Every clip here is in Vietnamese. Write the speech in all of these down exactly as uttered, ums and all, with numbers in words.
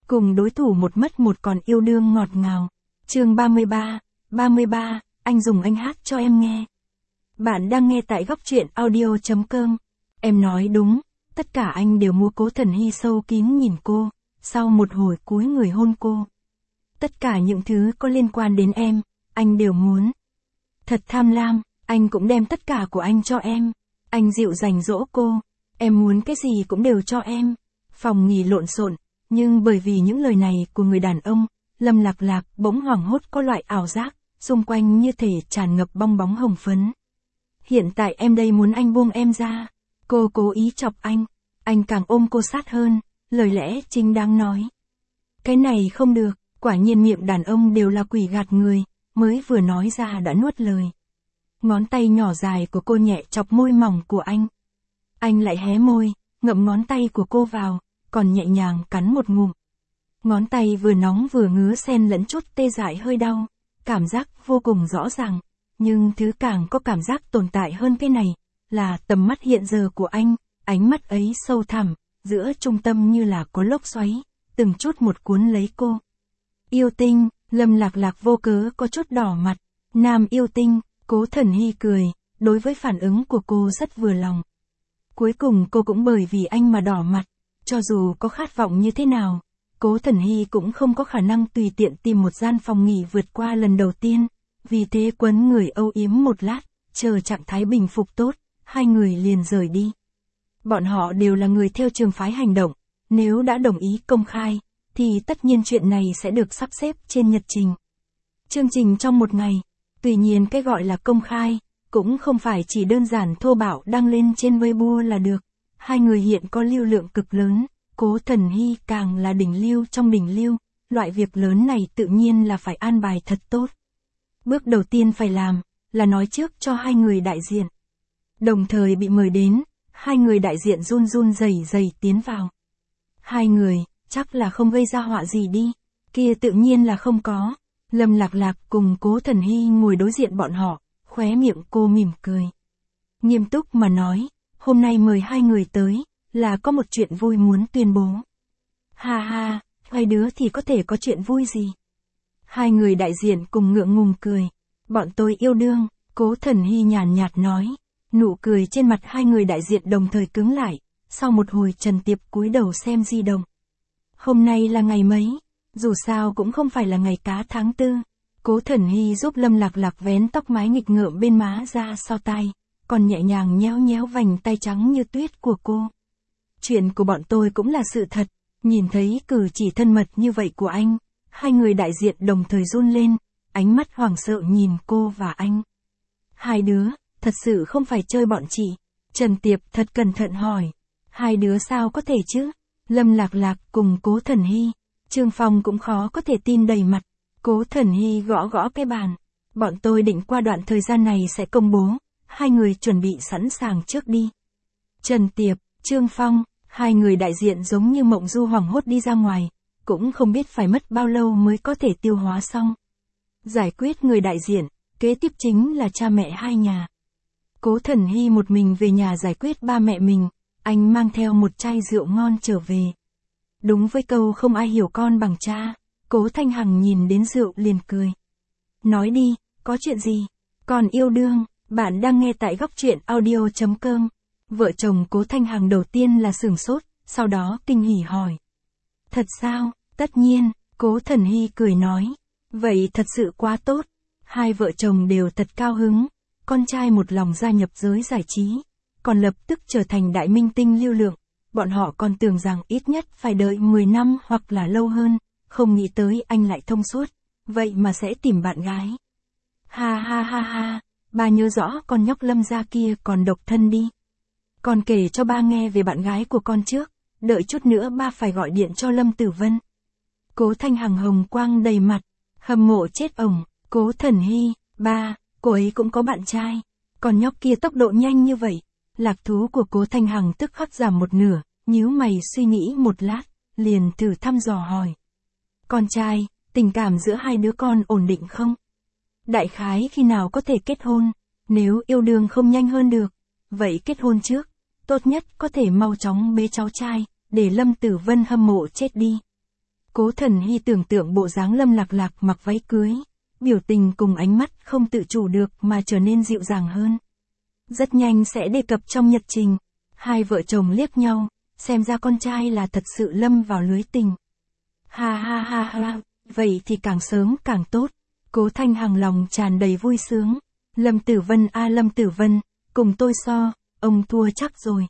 cùng đối thủ một mất một còn yêu đương ngọt ngào. Chương ba mươi ba, ba mươi ba, anh dùng anh hát cho em nghe. Bạn đang nghe tại góc truyện audio chấm com. Em nói đúng, tất cả anh đều mua. Cố Thần Hy sâu kín nhìn cô, sau một hồi cúi người hôn cô. Tất cả những thứ có liên quan đến em, anh đều muốn. Thật tham lam, anh cũng đem tất cả của anh cho em. Anh dịu dành dỗ cô, em muốn cái gì cũng đều cho em. Phòng nghỉ lộn xộn, nhưng bởi vì những lời này của người đàn ông, Lâm Lạc Lạc bỗng hoảng hốt có loại ảo giác, xung quanh như thể tràn ngập bong bóng hồng phấn. Hiện tại em đây muốn anh buông em ra. Cô cố ý chọc anh, anh càng ôm cô sát hơn, lời lẽ chính đáng nói. Cái này không được, quả nhiên miệng đàn ông đều là quỷ gạt người, mới vừa nói ra đã nuốt lời. Ngón tay nhỏ dài của cô nhẹ chọc môi mỏng của anh. Anh lại hé môi, ngậm ngón tay của cô vào, còn nhẹ nhàng cắn một ngụm. Ngón tay vừa nóng vừa ngứa xen lẫn chút tê dại hơi đau, cảm giác vô cùng rõ ràng, nhưng thứ càng có cảm giác tồn tại hơn cái này, là tầm mắt hiện giờ của anh, ánh mắt ấy sâu thẳm, giữa trung tâm như là có lốc xoáy, từng chút một cuốn lấy cô. Yêu tinh, Lâm Lạc Lạc vô cớ có chút đỏ mặt. Nam yêu tinh, Cố Thần Hy cười, đối với phản ứng của cô rất vừa lòng. Cuối cùng cô cũng bởi vì anh mà đỏ mặt, cho dù có khát vọng như thế nào, Cố Thần Hy cũng không có khả năng tùy tiện tìm một gian phòng nghỉ vượt qua lần đầu tiên, vì thế quấn người âu yếm một lát, chờ trạng thái bình phục tốt, hai người liền rời đi. Bọn họ đều là người theo trường phái hành động, nếu đã đồng ý công khai, thì tất nhiên chuyện này sẽ được sắp xếp trên nhật trình. Chương trình trong một ngày, tuy nhiên cái gọi là công khai, cũng không phải chỉ đơn giản thô bạo đăng lên trên Weibo là được. Hai người hiện có lưu lượng cực lớn, Cố Thần Hy càng là đỉnh lưu trong đỉnh lưu, loại việc lớn này tự nhiên là phải an bài thật tốt. Bước đầu tiên phải làm, là nói trước cho hai người đại diện. Đồng thời bị mời đến, hai người đại diện run run rẩy rẩy tiến vào. Hai người, chắc là không gây ra họa gì đi, kia tự nhiên là không có. Lâm Lạc Lạc cùng Cố Thần Hy ngồi đối diện bọn họ, khóe miệng cô mỉm cười. Nghiêm túc mà nói, hôm nay mời hai người tới, là có một chuyện vui muốn tuyên bố. Ha ha, hai đứa thì có thể có chuyện vui gì? Hai người đại diện cùng ngượng ngùng cười. Bọn tôi yêu đương, Cố Thần Hy nhàn nhạt nói. Nụ cười trên mặt hai người đại diện đồng thời cứng lại, sau một hồi Trần Tiệp cúi đầu xem di động. Hôm nay là ngày mấy? Dù sao cũng không phải là ngày cá tháng tư. Cố Thần Hy giúp Lâm Lạc Lạc vén tóc mái nghịch ngợm bên má ra sau tai, còn nhẹ nhàng nhéo nhéo vành tay trắng như tuyết của cô. Chuyện của bọn tôi cũng là sự thật, nhìn thấy cử chỉ thân mật như vậy của anh, hai người đại diện đồng thời run lên, ánh mắt hoảng sợ nhìn cô và anh. Hai đứa, thật sự không phải chơi bọn chị? Trần Tiệp thật cẩn thận hỏi. Hai đứa sao có thể chứ? Lâm Lạc Lạc cùng Cố Thần Hy, Trương Phong cũng khó có thể tin đầy mặt. Cố Thần Hy gõ gõ cái bàn. Bọn tôi định qua đoạn thời gian này sẽ công bố, hai người chuẩn bị sẵn sàng trước đi. Trần Tiệp, Trương Phong, hai người đại diện giống như mộng du hoảng hốt đi ra ngoài, cũng không biết phải mất bao lâu mới có thể tiêu hóa xong. Giải quyết người đại diện, kế tiếp chính là cha mẹ hai nhà. Cố Thần Hy một mình về nhà giải quyết ba mẹ mình, anh mang theo một chai rượu ngon trở về. Đúng với câu không ai hiểu con bằng cha, Cố Thanh Hằng nhìn đến rượu liền cười. Nói đi, có chuyện gì? Còn yêu đương, bạn đang nghe tại góc truyện audio chấm com. Vợ chồng Cố Thanh Hằng đầu tiên là sửng sốt, sau đó kinh hỉ hỏi. Thật sao? Tất nhiên, Cố Thần Hy cười nói. Vậy thật sự quá tốt. Hai vợ chồng đều thật cao hứng, con trai một lòng gia nhập giới giải trí, còn lập tức trở thành đại minh tinh lưu lượng. Bọn họ còn tưởng rằng ít nhất phải đợi mười năm hoặc là lâu hơn, không nghĩ tới anh lại thông suốt, vậy mà sẽ tìm bạn gái. Ha ha ha ha, ba nhớ rõ con nhóc Lâm gia kia còn độc thân đi. Con kể cho ba nghe về bạn gái của con trước, đợi chút nữa ba phải gọi điện cho Lâm Tử Vân. Cố Thanh Hằng hồng quang đầy mặt, hâm mộ chết ổng. Cố Thần Hy, ba, cô ấy cũng có bạn trai, còn nhóc kia tốc độ nhanh như vậy. Lạc thú của Cố Thanh Hằng tức khắc giảm một nửa, nhíu mày suy nghĩ một lát, liền thử thăm dò hỏi. Con trai, tình cảm giữa hai đứa con ổn định không? Đại khái khi nào có thể kết hôn? Nếu yêu đương không nhanh hơn được, vậy kết hôn trước, tốt nhất có thể mau chóng bế cháu trai, để Lâm Tử Vân hâm mộ chết đi. Cố Thần Hy tưởng tượng bộ dáng Lâm Lạc Lạc mặc váy cưới, biểu tình cùng ánh mắt không tự chủ được mà trở nên dịu dàng hơn. Rất nhanh sẽ đề cập trong nhật trình, hai vợ chồng liếc nhau, xem ra con trai là thật sự lâm vào lưới tình. Ha ha ha ha, vậy thì càng sớm càng tốt. Cố Thanh Hằng lòng tràn đầy vui sướng. Lâm Tử Vân a à, Lâm Tử Vân, cùng tôi so, ông thua chắc rồi.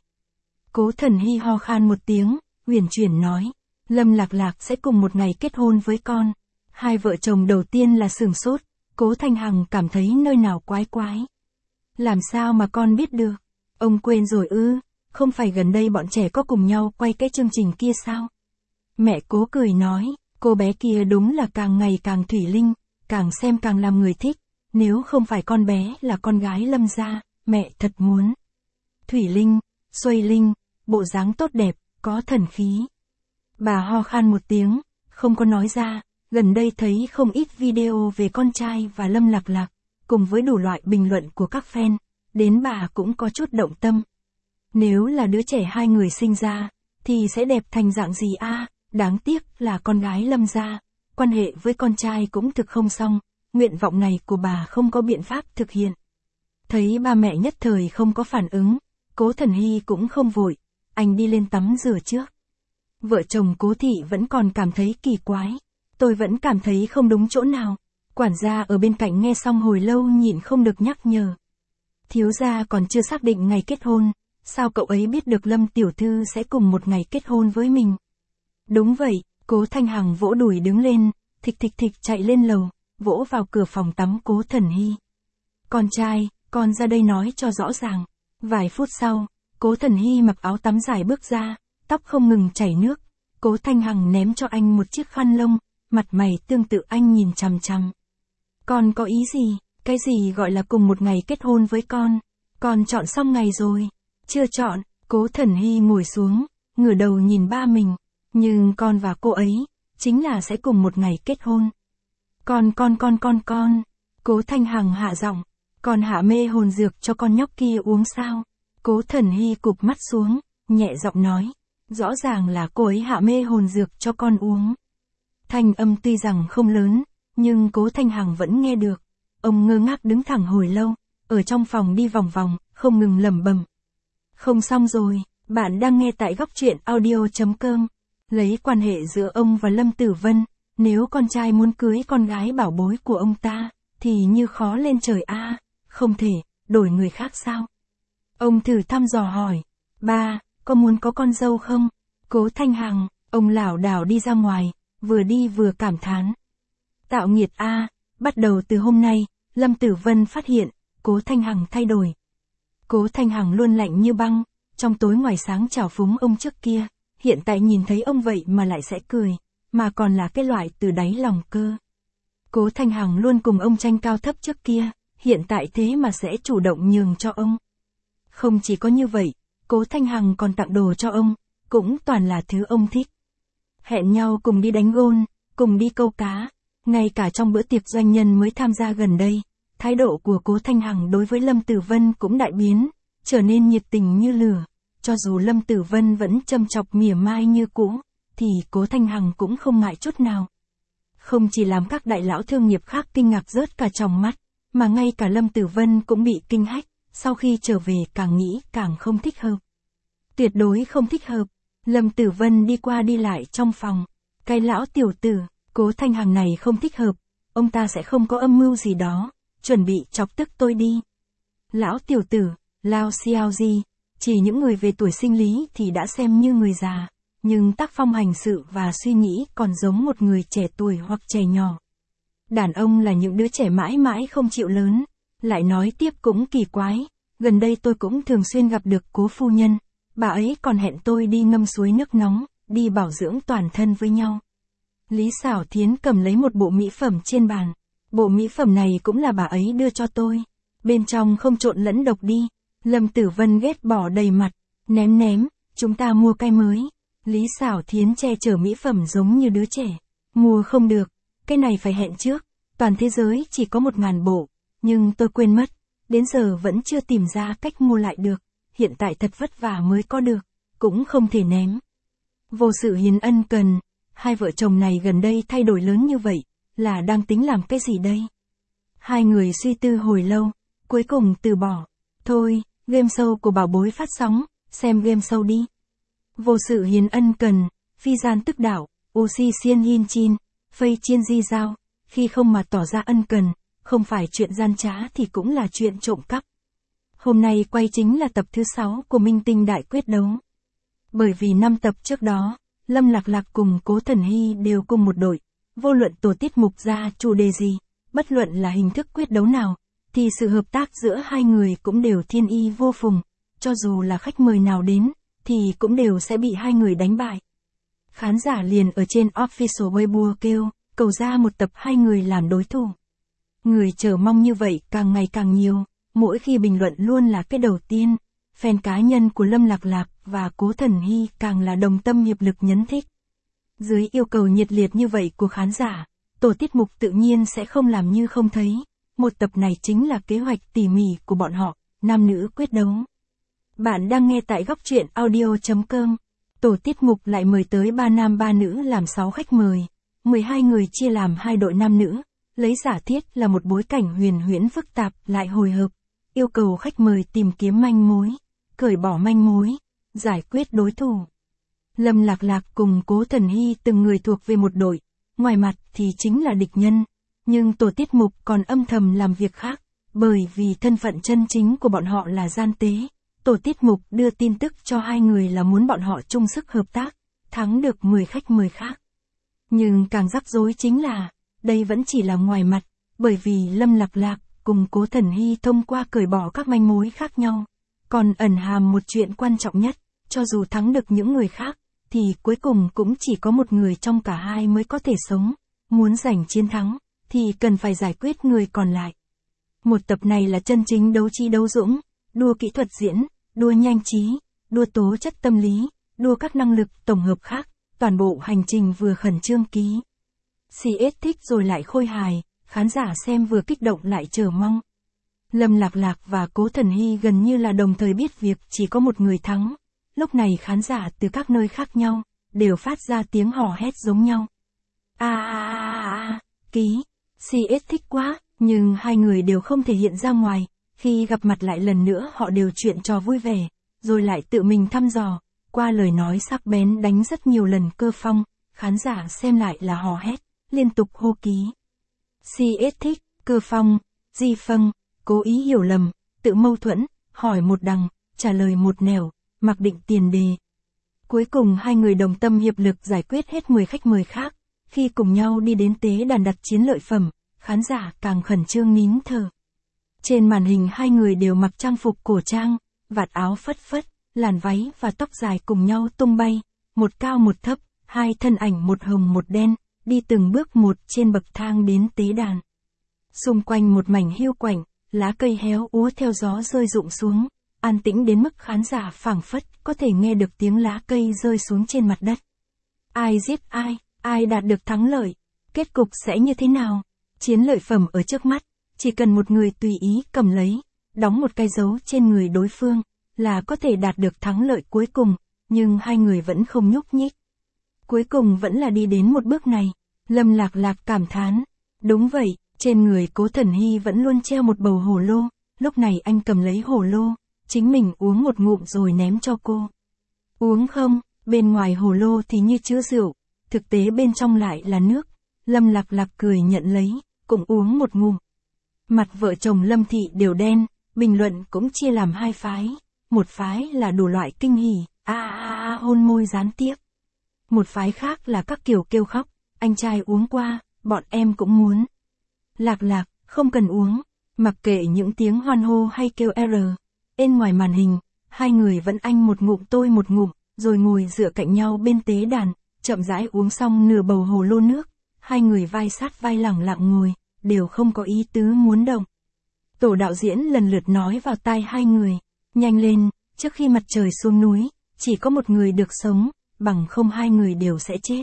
Cố Thần Hy ho khan một tiếng, uyển chuyển nói, Lâm Lạc Lạc sẽ cùng một ngày kết hôn với con. Hai vợ chồng đầu tiên là sửng sốt, Cố Thanh Hằng cảm thấy nơi nào quái quái. Làm sao mà con biết được? Ông quên rồi ư, không phải gần đây bọn trẻ có cùng nhau quay cái chương trình kia sao? Mẹ Cố cười nói, cô bé kia đúng là càng ngày càng thủy linh, càng xem càng làm người thích. Nếu không phải con bé là con gái Lâm gia, mẹ thật muốn. Thủy linh, xuôi linh, bộ dáng tốt đẹp, có thần khí. Bà ho khan một tiếng, không có nói ra, gần đây thấy không ít video về con trai và Lâm Lạc Lạc, cùng với đủ loại bình luận của các fan, đến bà cũng có chút động tâm. Nếu là đứa trẻ hai người sinh ra, thì sẽ đẹp thành dạng gì a? À, đáng tiếc là con gái Lâm gia, quan hệ với con trai cũng thực không xong, nguyện vọng này của bà không có biện pháp thực hiện. Thấy ba mẹ nhất thời không có phản ứng, Cố Thần Hy cũng không vội, anh đi lên tắm rửa trước. Vợ chồng Cố thị vẫn còn cảm thấy kỳ quái, tôi vẫn cảm thấy không đúng chỗ nào. Quản gia ở bên cạnh nghe xong hồi lâu nhịn không được nhắc nhở. Thiếu gia còn chưa xác định ngày kết hôn, sao cậu ấy biết được Lâm tiểu thư sẽ cùng một ngày kết hôn với mình? Đúng vậy, Cố Thanh Hằng vỗ đùi đứng lên, thịch thịch thịch chạy lên lầu, vỗ vào cửa phòng tắm Cố Thần Hy. Con trai, con ra đây nói cho rõ ràng. Vài phút sau, Cố Thần Hy mặc áo tắm dài bước ra, tóc không ngừng chảy nước. Cố Thanh Hằng ném cho anh một chiếc khăn lông, mặt mày tương tự anh nhìn chằm chằm. Con có ý gì? Cái gì gọi là cùng một ngày kết hôn với con? Con chọn xong ngày rồi. Chưa chọn. Cố Thần Hy ngồi xuống, ngửa đầu nhìn ba mình. Nhưng con và cô ấy, chính là sẽ cùng một ngày kết hôn. Con con con con con. Cố Thanh Hằng hạ giọng. Con hạ mê hồn dược cho con nhóc kia uống sao? Cố Thần Hy cụp mắt xuống, nhẹ giọng nói. Rõ ràng là cô ấy hạ mê hồn dược cho con uống. Thanh âm tuy rằng không lớn, nhưng Cố Thanh Hằng vẫn nghe được. Ông ngơ ngác đứng thẳng hồi lâu, ở trong phòng đi vòng vòng, không ngừng lẩm bẩm. Không xong rồi, bạn đang nghe tại góc truyện audio chấm com. Lấy quan hệ giữa ông và Lâm Tử Vân, nếu con trai muốn cưới con gái bảo bối của ông ta, thì như khó lên trời a, à, không thể, đổi người khác sao? Ông thử thăm dò hỏi, ba, có muốn có con dâu không? Cố Thanh Hằng, ông lảo đảo đi ra ngoài, vừa đi vừa cảm thán. Tạo nghiệt a, à, bắt đầu từ hôm nay, Lâm Tử Vân phát hiện, Cố Thanh Hằng thay đổi. Cố Thanh Hằng luôn lạnh như băng, trong tối ngoài sáng trào phúng ông trước kia, hiện tại nhìn thấy ông vậy mà lại sẽ cười, mà còn là cái loại từ đáy lòng cơ. Cố Thanh Hằng luôn cùng ông tranh cao thấp trước kia, hiện tại thế mà sẽ chủ động nhường cho ông. Không chỉ có như vậy, Cố Thanh Hằng còn tặng đồ cho ông, cũng toàn là thứ ông thích. Hẹn nhau cùng đi đánh gôn, cùng đi câu cá, ngay cả trong bữa tiệc doanh nhân mới tham gia gần đây, thái độ của Cố Thanh Hằng đối với Lâm Tử Vân cũng đại biến, trở nên nhiệt tình như lửa. Cho dù Lâm Tử Vân vẫn châm chọc mỉa mai như cũ, thì Cố Thanh Hằng cũng không ngại chút nào. Không chỉ làm các đại lão thương nghiệp khác kinh ngạc rớt cả tròng mắt, mà ngay cả Lâm Tử Vân cũng bị kinh hách, sau khi trở về càng nghĩ càng không thích hợp. Tuyệt đối không thích hợp. Lâm Tử Vân đi qua đi lại trong phòng. Cái lão tiểu tử, Cố Thanh Hằng này không thích hợp, ông ta sẽ không có âm mưu gì đó, chuẩn bị chọc tức tôi đi. Lão tiểu tử, Lao Xiao Di, chỉ những người về tuổi sinh lý thì đã xem như người già, nhưng tác phong hành sự và suy nghĩ còn giống một người trẻ tuổi hoặc trẻ nhỏ. Đàn ông là những đứa trẻ mãi mãi không chịu lớn. Lại nói tiếp cũng kỳ quái, gần đây tôi cũng thường xuyên gặp được Cố phu nhân, bà ấy còn hẹn tôi đi ngâm suối nước nóng, đi bảo dưỡng toàn thân với nhau. Lý Xảo Thiến cầm lấy một bộ mỹ phẩm trên bàn, bộ mỹ phẩm này cũng là bà ấy đưa cho tôi, bên trong không trộn lẫn độc đi. Lâm Tử Vân ghét bỏ đầy mặt, ném ném, chúng ta mua cái mới. Lý Xảo Thiến che chở mỹ phẩm giống như đứa trẻ, mua không được, cái này phải hẹn trước, toàn thế giới chỉ có một ngàn bộ, nhưng tôi quên mất, đến giờ vẫn chưa tìm ra cách mua lại được, hiện tại thật vất vả mới có được, cũng không thể ném. Vô sự hiến ân cần, hai vợ chồng này gần đây thay đổi lớn như vậy, là đang tính làm cái gì đây? Hai người suy tư hồi lâu, cuối cùng từ bỏ. Thôi, game show của bảo bối phát sóng, xem game show đi. Vô sự hiến ân cần, phi gian tức đạo, ô si xiên hin chin, phây chiên di giao, khi không mà tỏ ra ân cần, không phải chuyện gian trá thì cũng là chuyện trộm cắp. Hôm nay quay chính là tập thứ sáu của Minh Tinh Đại Quyết Đấu. Bởi vì năm tập trước đó, Lâm Lạc Lạc cùng Cố Thần Hy đều cùng một đội, vô luận tổ tiết mục ra chủ đề gì, bất luận là hình thức quyết đấu nào, thì sự hợp tác giữa hai người cũng đều thiên y vô phùng, cho dù là khách mời nào đến, thì cũng đều sẽ bị hai người đánh bại. Khán giả liền ở trên official Weibo kêu, cầu ra một tập hai người làm đối thủ. Người chờ mong như vậy càng ngày càng nhiều, mỗi khi bình luận luôn là cái đầu tiên, fan cá nhân của Lâm Lạc Lạc và Cố Thần Hy càng là đồng tâm hiệp lực nhấn thích. Dưới yêu cầu nhiệt liệt như vậy của khán giả, tổ tiết mục tự nhiên sẽ không làm như không thấy, một tập này chính là kế hoạch tỉ mỉ của bọn họ, nam nữ quyết đấu. Bạn đang nghe tại góc truyện audio chấm com. Tổ tiết mục lại mời tới ba nam ba nữ làm sáu khách mời, mười hai người chia làm hai đội nam nữ, lấy giả thiết là một bối cảnh huyền huyễn phức tạp lại hồi hộp, yêu cầu khách mời tìm kiếm manh mối, cởi bỏ manh mối, giải quyết đối thủ. Lâm Lạc Lạc cùng Cố Thần Hy từng người thuộc về một đội, ngoài mặt thì chính là địch nhân, nhưng tổ tiết mục còn âm thầm làm việc khác, bởi vì thân phận chân chính của bọn họ là gian tế. Tổ tiết mục đưa tin tức cho hai người là muốn bọn họ chung sức hợp tác, thắng được mười khách mời khác. Nhưng càng rắc rối chính là, đây vẫn chỉ là ngoài mặt, bởi vì Lâm Lạc Lạc cùng Cố Thần Hy thông qua cởi bỏ các manh mối khác nhau, còn ẩn hàm một chuyện quan trọng nhất, cho dù thắng được những người khác, thì cuối cùng cũng chỉ có một người trong cả hai mới có thể sống, muốn giành chiến thắng, thì cần phải giải quyết người còn lại. Một tập này là chân chính đấu trí đấu dũng, đua kỹ thuật diễn, đua nhanh trí, đua tố chất tâm lý, đua các năng lực tổng hợp khác, toàn bộ hành trình vừa khẩn trương ký. xê ét thích rồi lại khôi hài, khán giả xem vừa kích động lại chờ mong. Lâm Lạc Lạc và Cố Thần Hy gần như là đồng thời biết việc chỉ có một người thắng, lúc này khán giả từ các nơi khác nhau, đều phát ra tiếng hò hét giống nhau. A a a a, ký, xê ét thích quá, nhưng hai người đều không thể hiện ra ngoài. Khi gặp mặt lại lần nữa họ đều chuyện trò vui vẻ, rồi lại tự mình thăm dò, qua lời nói sắc bén đánh rất nhiều lần cơ phong, khán giả xem lại là hò hét, liên tục hô ký. xê ét thích, cơ phong, di phân, cố ý hiểu lầm, tự mâu thuẫn, hỏi một đằng, trả lời một nẻo, mặc định tiền đề. Cuối cùng hai người đồng tâm hiệp lực giải quyết hết mười khách mời khác, khi cùng nhau đi đến tế đàn đặt chiến lợi phẩm, khán giả càng khẩn trương nín thở. Trên màn hình hai người đều mặc trang phục cổ trang, vạt áo phất phất, làn váy và tóc dài cùng nhau tung bay, một cao một thấp, hai thân ảnh một hồng một đen, đi từng bước một trên bậc thang đến tế đàn. Xung quanh một mảnh hiu quạnh, lá cây héo úa theo gió rơi rụng xuống, an tĩnh đến mức khán giả phảng phất có thể nghe được tiếng lá cây rơi xuống trên mặt đất. Ai giết ai, ai đạt được thắng lợi, kết cục sẽ như thế nào? Chiến lợi phẩm ở trước mắt, chỉ cần một người tùy ý cầm lấy, đóng một cái dấu trên người đối phương, là có thể đạt được thắng lợi cuối cùng, nhưng hai người vẫn không nhúc nhích. Cuối cùng vẫn là đi đến một bước này, Lâm Lạc Lạc cảm thán. Đúng vậy, trên người Cố Thần Hy vẫn luôn treo một bầu hồ lô, lúc này anh cầm lấy hồ lô, chính mình uống một ngụm rồi ném cho cô. Uống không, bên ngoài hồ lô thì như chứa rượu, thực tế bên trong lại là nước. Lâm Lạc Lạc cười nhận lấy, cũng uống một ngụm. Mặt vợ chồng Lâm Thị đều đen, bình luận cũng chia làm hai phái. Một phái là đủ loại kinh hỉ, a a a hôn môi gián tiếp. Một phái khác là các kiểu kêu khóc, anh trai uống qua, bọn em cũng muốn. Lạc Lạc, không cần uống, mặc kệ những tiếng hoan hô hay kêu R. Bên ngoài màn hình, hai người vẫn anh một ngụm tôi một ngụm, rồi ngồi dựa cạnh nhau bên tế đàn, chậm rãi uống xong nửa bầu hồ lô nước. Hai người vai sát vai lẳng lặng ngồi, đều không có ý tứ muốn động. Tổ đạo diễn lần lượt nói vào tai hai người, nhanh lên, trước khi mặt trời xuống núi, chỉ có một người được sống, bằng không hai người đều sẽ chết.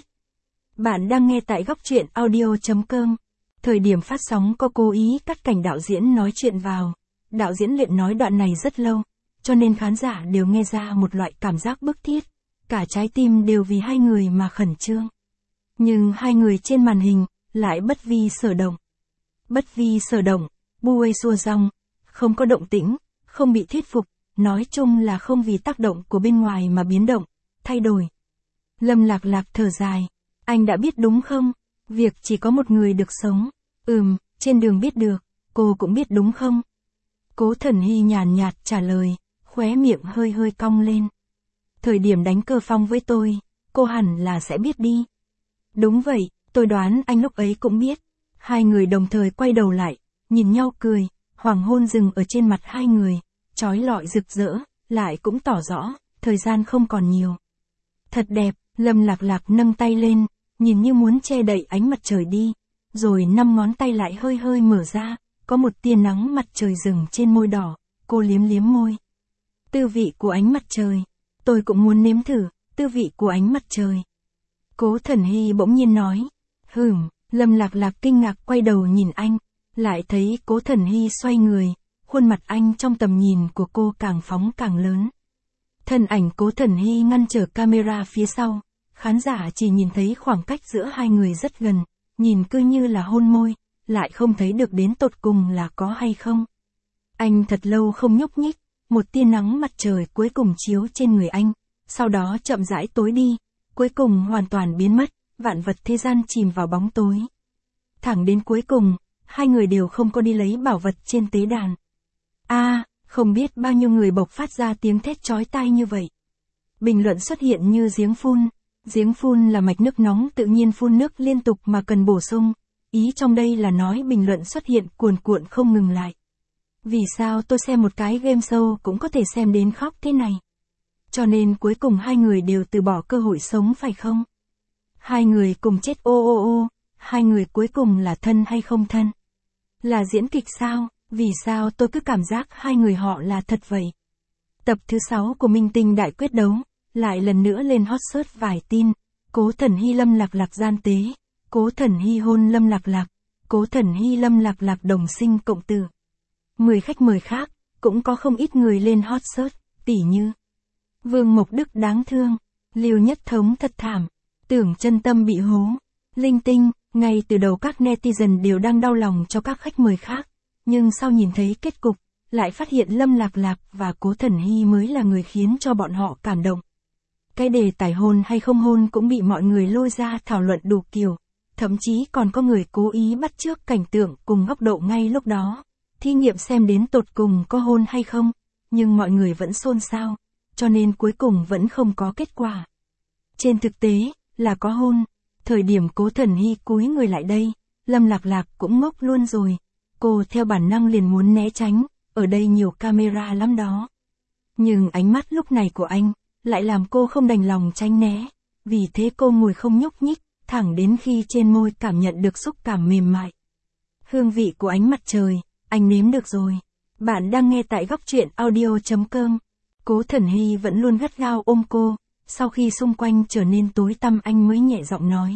Bạn đang nghe tại góc truyện audio chấm com. Thời điểm phát sóng có cố ý cắt cảnh đạo diễn nói chuyện vào. Đạo diễn luyện nói đoạn này rất lâu, cho nên khán giả đều nghe ra một loại cảm giác bức thiết. Cả trái tim đều vì hai người mà khẩn trương. Nhưng hai người trên màn hình, lại bất vi sở động. Bất vi sở động, buông xuôi dòng, không có động tĩnh, không bị thuyết phục, nói chung là không vì tác động của bên ngoài mà biến động, thay đổi. Lâm Lạc Lạc thở dài, anh đã biết đúng không? Việc chỉ có một người được sống. Ừm, trên đường biết được, cô cũng biết đúng không? Cố Thần Hy nhàn nhạt trả lời, khóe miệng hơi hơi cong lên. Thời điểm đánh cờ phong với tôi, cô hẳn là sẽ biết đi. Đúng vậy, tôi đoán anh lúc ấy cũng biết. Hai người đồng thời quay đầu lại, nhìn nhau cười, hoàng hôn dừng ở trên mặt hai người, chói lọi rực rỡ, lại cũng tỏ rõ, thời gian không còn nhiều. Thật đẹp, Lâm Lạc Lạc nâng tay lên, nhìn như muốn che đậy ánh mặt trời đi, rồi năm ngón tay lại hơi hơi mở ra, có một tia nắng mặt trời rừng trên môi đỏ, cô liếm liếm môi. Tư vị của ánh mặt trời, tôi cũng muốn nếm thử, tư vị của ánh mặt trời. Cố Thần Hy bỗng nhiên nói, hừm, Lâm Lạc Lạc kinh ngạc quay đầu nhìn anh, lại thấy Cố Thần Hy xoay người, khuôn mặt anh trong tầm nhìn của cô càng phóng càng lớn. Thân ảnh Cố Thần Hy ngăn trở camera phía sau, khán giả chỉ nhìn thấy khoảng cách giữa hai người rất gần, nhìn cứ như là hôn môi, lại không thấy được đến tột cùng là có hay không. Anh thật lâu không nhúc nhích, một tia nắng mặt trời cuối cùng chiếu trên người anh, sau đó chậm rãi tối đi, cuối cùng hoàn toàn biến mất, vạn vật thế gian chìm vào bóng tối. Thẳng đến cuối cùng, hai người đều không có đi lấy bảo vật trên tế đàn. A, à, không biết bao nhiêu người bộc phát ra tiếng thét chói tai như vậy. Bình luận xuất hiện như giếng phun, giếng phun là mạch nước nóng tự nhiên phun nước liên tục mà cần bổ sung, ý trong đây là nói bình luận xuất hiện cuồn cuộn không ngừng lại. Vì sao tôi xem một cái game show cũng có thể xem đến khóc thế này? Cho nên cuối cùng hai người đều từ bỏ cơ hội sống phải không? Hai người cùng chết ô ô ô, hai người cuối cùng là thân hay không thân? Là diễn kịch sao? Vì sao tôi cứ cảm giác hai người họ là thật vậy? Tập thứ sáu của Minh Tinh Đại Quyết Đấu, lại lần nữa lên hot search vài tin, Cố Thần Hy Lâm Lạc Lạc gian tế, Cố Thần Hy hôn Lâm Lạc Lạc, Cố Thần Hy Lâm Lạc Lạc đồng sinh cộng tử. Mười khách mời khác, cũng có không ít người lên hot search, tỉ như Vương Mộc Đức đáng thương, Lưu Nhất Thống thật thảm, Tưởng Chân Tâm bị hố, linh tinh, ngay từ đầu các netizen đều đang đau lòng cho các khách mời khác, nhưng sau nhìn thấy kết cục, lại phát hiện Lâm Lạc Lạc và Cố Thần Hy mới là người khiến cho bọn họ cảm động. Cái đề tài hôn hay không hôn cũng bị mọi người lôi ra thảo luận đủ kiểu, thậm chí còn có người cố ý bắt chước cảnh tượng cùng góc độ ngay lúc đó, thí nghiệm xem đến tột cùng có hôn hay không, nhưng mọi người vẫn xôn xao, cho nên cuối cùng vẫn không có kết quả. Trên thực tế, là có hôn, thời điểm Cố Thần Hy cúi người lại đây, Lâm Lạc Lạc cũng ngốc luôn rồi, cô theo bản năng liền muốn né tránh, ở đây nhiều camera lắm đó. Nhưng ánh mắt lúc này của anh, lại làm cô không đành lòng tránh né, vì thế cô ngồi không nhúc nhích, thẳng đến khi trên môi cảm nhận được xúc cảm mềm mại. Hương vị của ánh mặt trời, anh nếm được rồi. Bạn đang nghe tại góc truyện audio chấm com. Cố Thần Hy vẫn luôn gắt gao ôm cô, sau khi xung quanh trở nên tối tăm anh mới nhẹ giọng nói.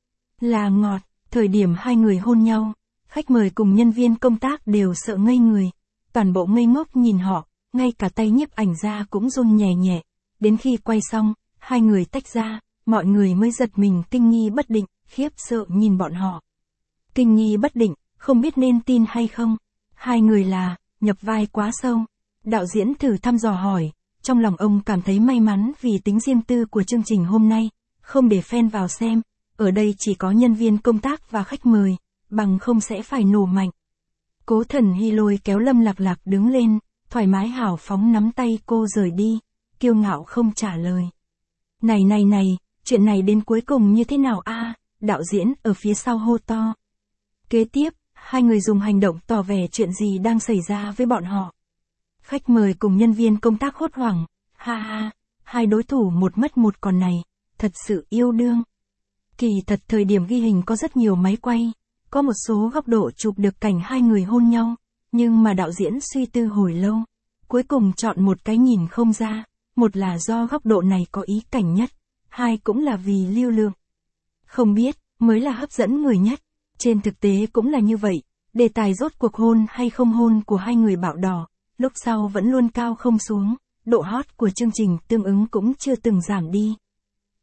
Là ngọt, thời điểm hai người hôn nhau, khách mời cùng nhân viên công tác đều sợ ngây người, toàn bộ ngây ngốc nhìn họ, ngay cả tay nhiếp ảnh ra cũng run nhẹ nhẹ. Đến khi quay xong, hai người tách ra, mọi người mới giật mình kinh nghi bất định, khiếp sợ nhìn bọn họ. Kinh nghi bất định, không biết nên tin hay không. Hai người là, nhập vai quá sâu. Đạo diễn thử thăm dò hỏi, trong lòng ông cảm thấy may mắn vì tính riêng tư của chương trình hôm nay, không để fan vào xem, ở đây chỉ có nhân viên công tác và khách mời, bằng không sẽ phải nổ mạnh. Cố Thần Hy lôi kéo Lâm Lạc Lạc đứng lên, thoải mái hào phóng nắm tay cô rời đi, kiêu ngạo không trả lời. Này này này, chuyện này đến cuối cùng như thế nào a? Đạo diễn ở phía sau hô to. Kế tiếp, hai người dùng hành động tỏ vẻ chuyện gì đang xảy ra với bọn họ. Khách mời cùng nhân viên công tác hốt hoảng, ha ha, hai đối thủ một mất một còn này, thật sự yêu đương. Kỳ thật thời điểm ghi hình có rất nhiều máy quay, có một số góc độ chụp được cảnh hai người hôn nhau, nhưng mà đạo diễn suy tư hồi lâu, cuối cùng chọn một cái nhìn không ra, một là do góc độ này có ý cảnh nhất, hai cũng là vì lưu lượng. Không biết, mới là hấp dẫn người nhất, trên thực tế cũng là như vậy, đề tài rốt cuộc hôn hay không hôn của hai người bạo đỏ, lúc sau vẫn luôn cao không xuống, độ hot của chương trình tương ứng cũng chưa từng giảm đi.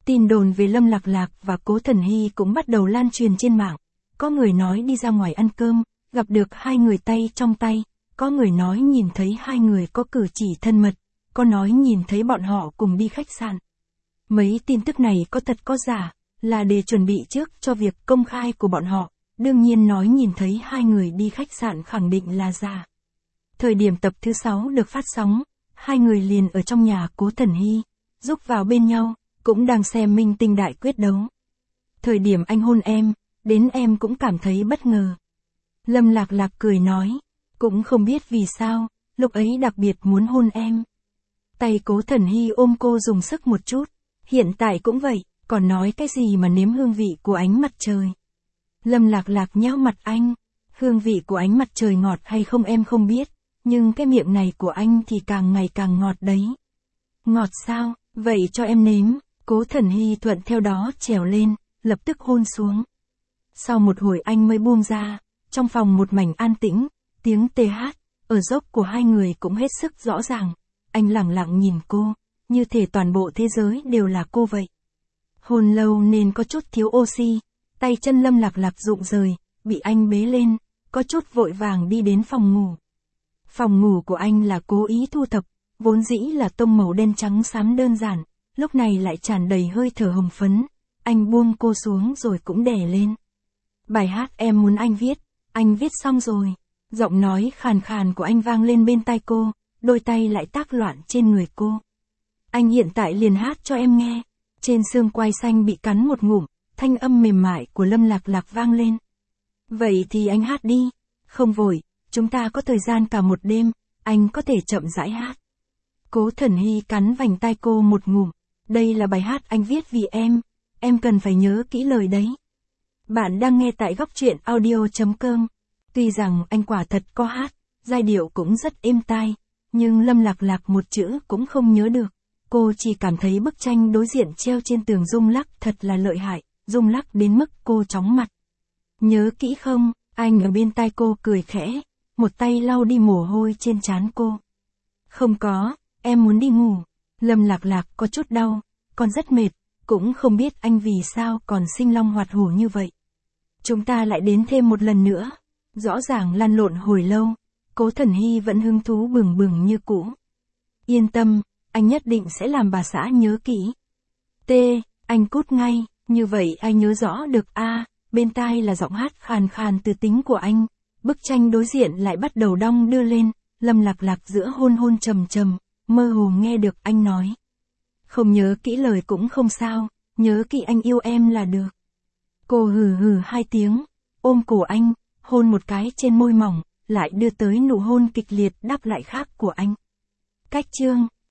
Tin đồn về Lâm Lạc Lạc và Cố Thần Hy cũng bắt đầu lan truyền trên mạng. Có người nói đi ra ngoài ăn cơm, gặp được hai người tay trong tay, có người nói nhìn thấy hai người có cử chỉ thân mật, có nói nhìn thấy bọn họ cùng đi khách sạn. Mấy tin tức này có thật có giả, là để chuẩn bị trước cho việc công khai của bọn họ, đương nhiên nói nhìn thấy hai người đi khách sạn khẳng định là giả. Thời điểm tập thứ sáu được phát sóng, hai người liền ở trong nhà Cố Thần Hy, giúp vào bên nhau, cũng đang xem minh tinh đại quyết đấu. Thời điểm anh hôn em, đến em cũng cảm thấy bất ngờ. Lâm Lạc Lạc cười nói, cũng không biết vì sao, lúc ấy đặc biệt muốn hôn em. Tay Cố Thần Hy ôm cô dùng sức một chút, hiện tại cũng vậy, còn nói cái gì mà nếm hương vị của ánh mặt trời. Lâm Lạc Lạc nhéo mặt anh, hương vị của ánh mặt trời ngọt hay không em không biết, nhưng cái miệng này của anh thì càng ngày càng ngọt đấy. Ngọt sao, vậy cho em nếm. Cố Thần Hy thuận theo đó trèo lên, lập tức hôn xuống. Sau một hồi anh mới buông ra, trong phòng một mảnh an tĩnh, tiếng tê hát, ở dốc của hai người cũng hết sức rõ ràng. Anh lẳng lặng nhìn cô, như thể toàn bộ thế giới đều là cô vậy. Hôn lâu nên có chút thiếu oxy, tay chân Lâm Lạc Lạc rụng rời, bị anh bế lên, có chút vội vàng đi đến phòng ngủ. Phòng ngủ của anh là cố ý thu thập, vốn dĩ là tông màu đen trắng xám đơn giản, lúc này lại tràn đầy hơi thở hồng phấn. Anh buông cô xuống rồi cũng đè lên. Bài hát em muốn anh viết, anh viết xong rồi. Giọng nói khàn khàn của anh vang lên bên tai cô, đôi tay lại tác loạn trên người cô. Anh hiện tại liền hát cho em nghe. Trên xương quai xanh bị cắn một ngụm, thanh âm mềm mại của Lâm Lạc Lạc vang lên. Vậy thì anh hát đi. Không vội, chúng ta có thời gian cả một đêm, anh có thể chậm rãi hát. Cố Thần Hy cắn vành tai cô một ngụm. Đây là bài hát anh viết vì em, em cần phải nhớ kỹ lời đấy. Bạn đang nghe tại góc truyện audio chấm com. Tuy rằng anh quả thật có hát, giai điệu cũng rất êm tai, nhưng Lâm Lạc Lạc một chữ cũng không nhớ được. Cô chỉ cảm thấy bức tranh đối diện treo trên tường rung lắc thật là lợi hại, rung lắc đến mức cô chóng mặt. Nhớ kỹ không? Anh ở bên tai cô cười khẽ, một tay lau đi mồ hôi trên trán cô. Không có, em muốn đi ngủ. Lâm Lạc Lạc có chút đau, còn rất mệt, cũng không biết anh vì sao còn sinh long hoạt hổ như vậy. Chúng ta lại đến thêm một lần nữa. Rõ ràng lăn lộn hồi lâu, Cố Thần Hy vẫn hứng thú bừng bừng như cũ. Yên tâm, anh nhất định sẽ làm bà xã nhớ kỹ. T, anh cút ngay, như vậy anh nhớ rõ được a. À, bên tai là giọng hát khàn khàn từ tính của anh. Bức tranh đối diện lại bắt đầu đong đưa lên, Lâm Lạc Lạc giữa hôn hôn trầm trầm, mơ hồ nghe được anh nói. Không nhớ kỹ lời cũng không sao, nhớ kỹ anh yêu em là được. Cô hừ hừ hai tiếng, ôm cổ anh, hôn một cái trên môi mỏng, lại đưa tới nụ hôn kịch liệt đáp lại khác của anh. Cách chương